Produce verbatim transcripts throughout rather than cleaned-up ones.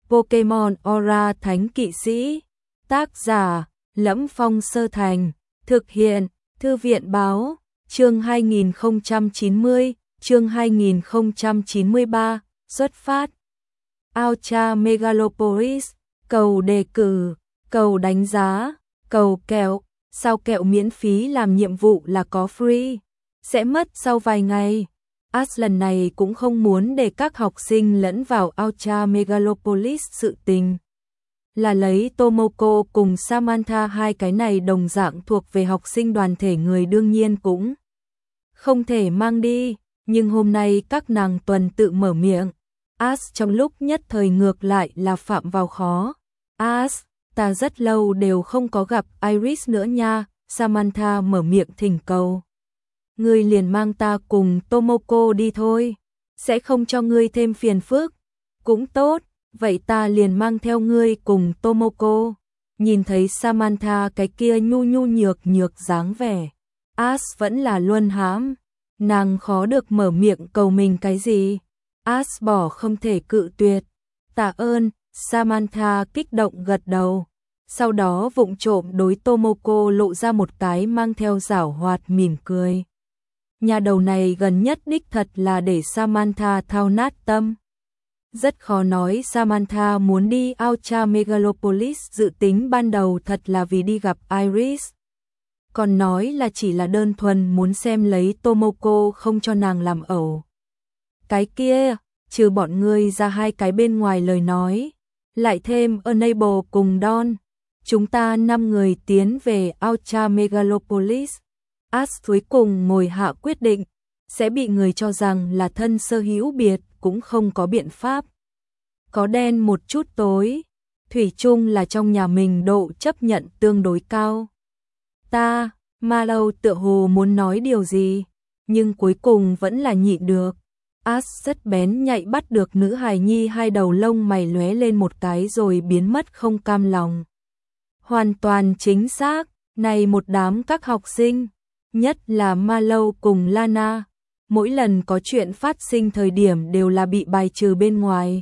Pokemon Aura Thánh Kỵ Sĩ. Tác giả: Lẫm Phong Sơ Thành. Thực hiện: Thư viện báo. Chương hai nghìn không trăm chín mươi, chương hai nghìn không trăm chín mươi ba, xuất phát. Ultra Megalopolis, cầu đề cử, cầu đánh giá, cầu kẹo, sao kẹo miễn phí làm nhiệm vụ là có free, sẽ mất sau vài ngày. Ash lần này cũng không muốn để các học sinh lẫn vào Ultra Megalopolis, sự tình là lấy Tomoko cùng Samantha, hai cái này đồng dạng thuộc về học sinh đoàn thể người đương nhiên cũng không thể mang đi, nhưng hôm nay các nàng tuần tự mở miệng. Ash trong lúc nhất thời ngược lại là phạm vào khó. Ash, ta rất lâu đều không có gặp Iris nữa nha. Samantha mở miệng thỉnh cầu. Ngươi liền mang ta cùng Tomoko đi thôi, sẽ không cho ngươi thêm phiền phức. Cũng tốt, vậy ta liền mang theo ngươi cùng Tomoko. Nhìn thấy Samantha cái kia nhu nhu nhược nhược dáng vẻ, Ash vẫn là luân hãm, nàng khó được mở miệng cầu mình cái gì. Ash bỏ không thể cự tuyệt. Tạ ơn. Samantha kích động gật đầu, sau đó vụng trộm đối Tomoko lộ ra một cái mang theo giảo hoạt mỉm cười. Nhà đầu này gần nhất đích thật là để Samantha thao nát tâm. Rất khó nói Samantha muốn đi Ultra Megalopolis, dự tính ban đầu thật là vì đi gặp Iris. Còn nói là chỉ là đơn thuần muốn xem lấy Tomoko không cho nàng làm ẩu. Cái kia, trừ bọn ngươi ra hai cái bên ngoài lời nói, lại thêm Enable cùng Don, chúng ta năm người tiến về Ultra Megalopolis. Ash cuối cùng ngồi hạ quyết định, sẽ bị người cho rằng là thân sơ hữu biệt cũng không có biện pháp. Có đen một chút tối, thủy chung là trong nhà mình độ chấp nhận tương đối cao. Ta, Mallow tựa hồ muốn nói điều gì, nhưng cuối cùng vẫn là nhịn được. Ash rất bén nhạy bắt được nữ hài nhi hai đầu lông mày lóe lên một cái rồi biến mất không cam lòng. Hoàn toàn chính xác, này một đám các học sinh, nhất là Mallow cùng Lana, mỗi lần có chuyện phát sinh thời điểm đều là bị bài trừ bên ngoài.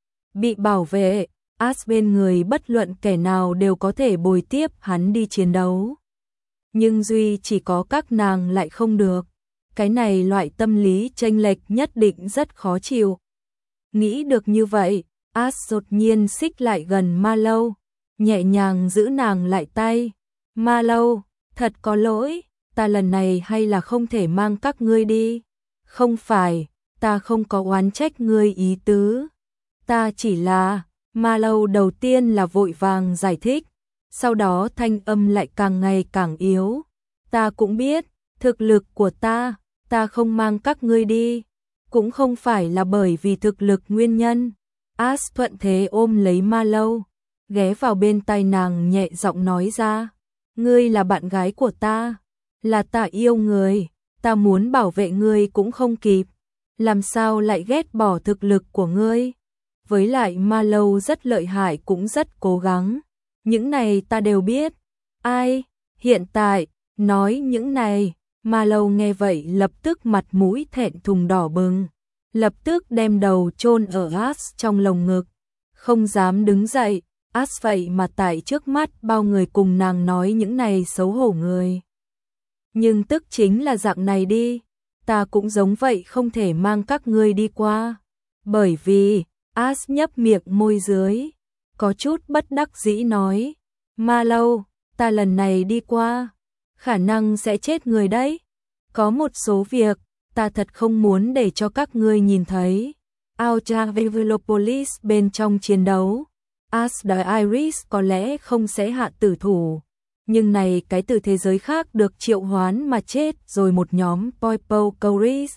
Bị bảo vệ, Ash bên người bất luận kẻ nào đều có thể bồi tiếp hắn đi chiến đấu. Nhưng duy chỉ có các nàng lại không được. Cái này loại tâm lý chênh lệch nhất định rất khó chịu. Nghĩ được như vậy, Ash đột nhiên xích lại gần Mallow, nhẹ nhàng giữ nàng lại tay. Mallow, thật có lỗi, ta lần này hay là không thể mang các ngươi đi. Không phải, ta không có oán trách ngươi ý tứ. Ta chỉ là, Mallow đầu tiên là vội vàng giải thích, sau đó thanh âm lại càng ngày càng yếu. Ta cũng biết, thực lực của ta, ta không mang các ngươi đi, cũng không phải là bởi vì thực lực nguyên nhân. Ash thuận thế ôm lấy Mallow, ghé vào bên tai nàng nhẹ giọng nói ra, ngươi là bạn gái của ta, là ta yêu người, ta muốn bảo vệ ngươi cũng không kịp, làm sao lại ghét bỏ thực lực của ngươi. Với lại Mallow rất lợi hại cũng rất cố gắng, những này ta đều biết. Ai, hiện tại, nói những này. Mallow nghe vậy lập tức mặt mũi thẹn thùng đỏ bừng, lập tức đem đầu chôn ở Ash trong lồng ngực, không dám đứng dậy. Ash vậy mà tại trước mắt bao người cùng nàng nói những này xấu hổ người. Nhưng tức chính là dạng này đi, ta cũng giống vậy không thể mang các ngươi đi qua. Bởi vì, Ash nhấp miệng môi dưới, có chút bất đắc dĩ nói, Mallow, ta lần này đi qua, khả năng sẽ chết người đấy. Có một số việc, ta thật không muốn để cho các ngươi nhìn thấy. Ultra Megalopolis bên trong chiến đấu, Ash đòi Iris có lẽ không sẽ hạ tử thủ, nhưng này cái từ thế giới khác được triệu hoán mà chết rồi một nhóm Poipo Coris.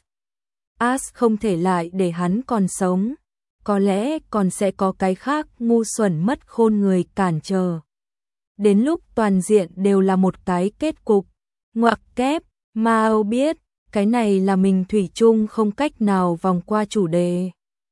Ash không thể lại để hắn còn sống, có lẽ còn sẽ có cái khác ngu xuẩn mất khôn người cản trở. Đến lúc toàn diện đều là một cái kết cục. Ngoặc kép, Mao biết, cái này là mình thủy chung không cách nào vòng qua chủ đề.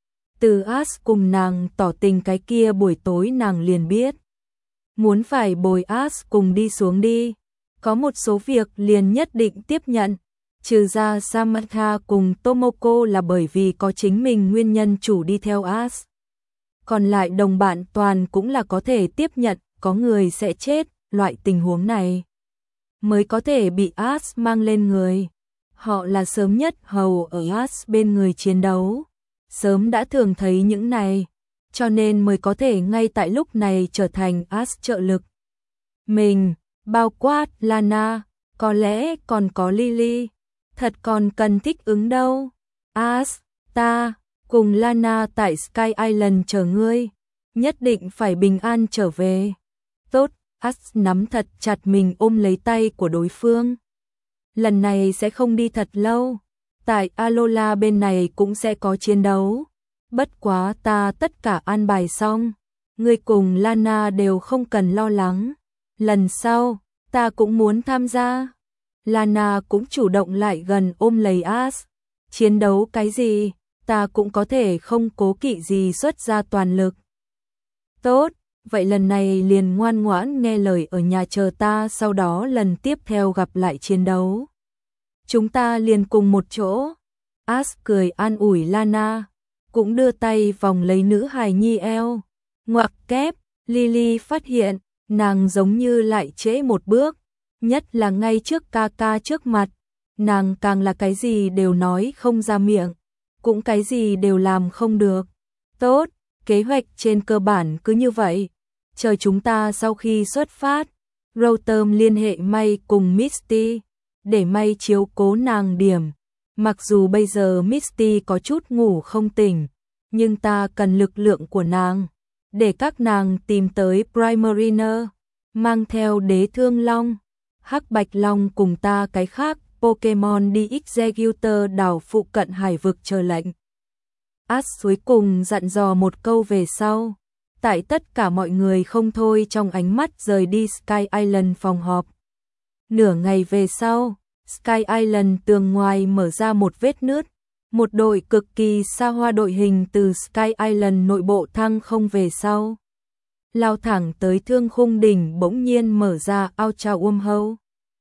Từ Ash cùng nàng tỏ tình cái kia buổi tối nàng liền biết. Muốn phải bồi Ash cùng đi xuống đi. Có một số việc liền nhất định tiếp nhận. Trừ ra Samantha cùng Tomoko là bởi vì có chính mình nguyên nhân chủ đi theo Ash. còn lại đồng bạn toàn cũng là có thể tiếp nhận có người sẽ chết, loại tình huống này mới có thể bị Ash mang lên người. Họ là sớm nhất hầu ở Ash bên người chiến đấu, sớm đã thường thấy những này, cho nên mới có thể ngay tại lúc này trở thành Ash trợ lực. Mình, bao quát Lana, có lẽ còn có Lily, thật còn cần thích ứng đâu. Ash, ta cùng Lana tại Sky Island chờ ngươi, nhất định phải bình an trở về. Tốt, Ash nắm thật chặt mình ôm lấy tay của đối phương. Lần này sẽ không đi thật lâu, tại Alola bên này cũng sẽ có chiến đấu. Bất quá ta tất cả an bài xong, ngươi cùng Lana đều không cần lo lắng. Lần sau, ta cũng muốn tham gia. Lana cũng chủ động lại gần ôm lấy Ash. Chiến đấu cái gì, ta cũng có thể không cố kỵ gì xuất ra toàn lực. Tốt, vậy lần này liền ngoan ngoãn nghe lời ở nhà chờ ta, sau đó lần tiếp theo gặp lại chiến đấu. Chúng ta liền cùng một chỗ. Ash cười an ủi Lana, cũng đưa tay vòng lấy nữ hài nhi eo. Ngoặc kép, Lily phát hiện, nàng giống như lại trễ một bước, nhất là ngay trước ca ca trước mặt. Nàng càng là cái gì đều nói không ra miệng, cũng cái gì đều làm không được. Tốt, kế hoạch trên cơ bản cứ như vậy. Chờ chúng ta sau khi xuất phát, Rotom liên hệ May cùng Misty, để May chiếu cố nàng điểm. Mặc dù bây giờ Misty có chút ngủ không tỉnh, nhưng ta cần lực lượng của nàng, để các nàng tìm tới Primarina, mang theo đế thương long, hắc bạch long cùng ta cái khác Pokemon đi Executor đảo phụ cận hải vực chờ lệnh. Ash cuối cùng dặn dò một câu về sau, tại tất cả mọi người không thôi trong ánh mắt rời đi Sky Island phòng họp. Nửa ngày về sau, Sky Island tường ngoài mở ra một vết nứt, một đội cực kỳ xa hoa đội hình từ Sky Island nội bộ thăng không về sau, lao thẳng tới Thương Khung đỉnh, bỗng nhiên mở ra Ultra Wormhole.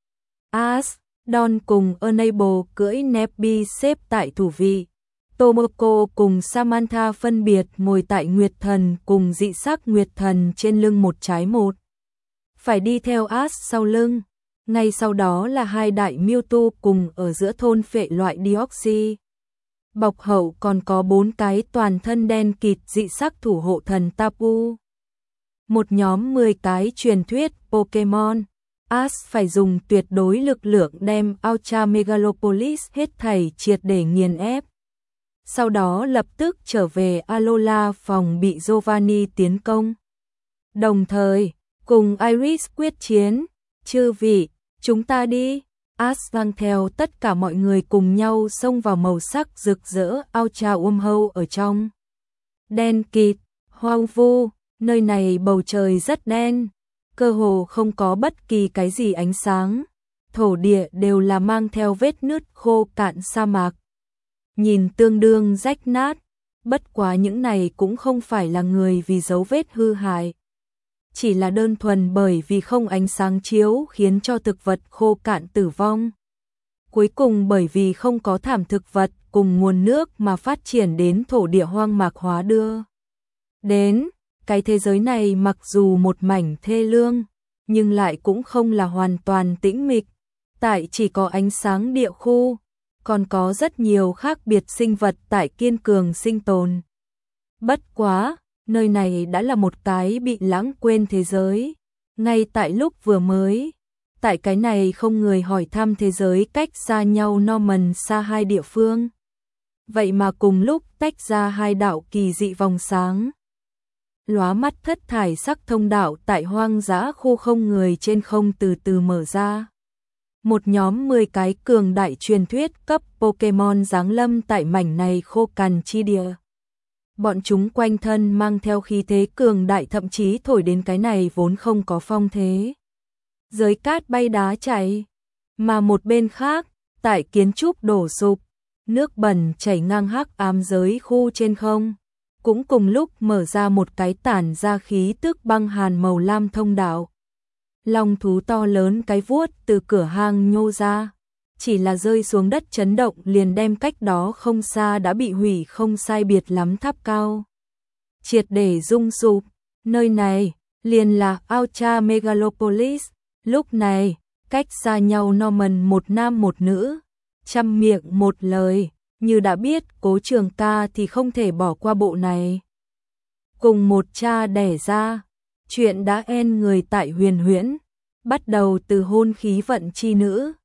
Ash, Don cùng Enable cưỡi Nebby xếp tại thủ vị. Tomoko cùng Samantha phân biệt ngồi tại Nguyệt Thần cùng dị sắc Nguyệt Thần trên lưng một trái một. Phải đi theo Ash sau lưng. Ngay sau đó là hai đại Mewtwo cùng ở giữa thôn phệ loại Deoxys. Bọc hậu còn có bốn cái toàn thân đen kịt dị sắc thủ hộ thần Tapu. Một nhóm mười cái truyền thuyết Pokemon. Ash phải dùng tuyệt đối lực lượng đem Ultra Megalopolis hết thảy triệt để nghiền ép. Sau đó lập tức trở về Alola phòng bị Giovanni tiến công. Đồng thời, cùng Iris quyết chiến. Chư vị, chúng ta đi. Ash mang theo tất cả mọi người cùng nhau xông vào màu sắc rực rỡ Ultra Wormhole ở trong. Đen kịt, hoang vu, nơi này bầu trời rất đen, cơ hồ không có bất kỳ cái gì ánh sáng. Thổ địa đều là mang theo vết nứt khô cạn sa mạc. Nhìn tương đương rách nát, bất quá những này cũng không phải là người vì dấu vết hư hại. Chỉ là đơn thuần bởi vì không ánh sáng chiếu khiến cho thực vật khô cạn tử vong. Cuối cùng bởi vì không có thảm thực vật cùng nguồn nước mà phát triển đến thổ địa hoang mạc hóa đưa. Đến, cái thế giới này mặc dù một mảnh thê lương, nhưng lại cũng không là hoàn toàn tĩnh mịch. Tại chỉ có ánh sáng địa khu, còn có rất nhiều khác biệt sinh vật tại kiên cường sinh tồn. Bất quá, nơi này đã là một cái bị lãng quên thế giới. Ngay tại lúc vừa mới, tại cái này không người hỏi thăm thế giới cách xa nhau Norman xa hai địa phương. Vậy mà cùng lúc tách ra hai đạo kỳ dị vòng sáng. Lóa mắt thất thải sắc thông đạo tại hoang dã khu không người trên không từ từ mở ra. Một nhóm mười cái cường đại truyền thuyết cấp Pokemon giáng lâm tại mảnh này khô cằn chi địa. Bọn chúng quanh thân mang theo khí thế cường đại, thậm chí thổi đến cái này vốn không có phong thế. Giới cát bay đá chảy, mà một bên khác, tại kiến trúc đổ sụp, nước bẩn chảy ngang hắc ám giới khu trên không, cũng cùng lúc mở ra một cái tản ra khí tức băng hàn màu lam thông đạo. Long thú to lớn cái vuốt từ cửa hang nhô ra, chỉ là rơi xuống đất chấn động liền đem cách đó không xa đã bị hủy không sai biệt lắm tháp cao. triệt để rung sụp. Nơi này liền là Ultra Megalopolis. Lúc này, cách xa nhau Norman một nam một nữ, trăm miệng một lời, như đã biết Cố Trường Ca thì không thể bỏ qua bộ này. Cùng một cha đẻ ra, chuyện đã en người tại Huyền Huyễn, bắt đầu từ hôn khí vận chi nữ,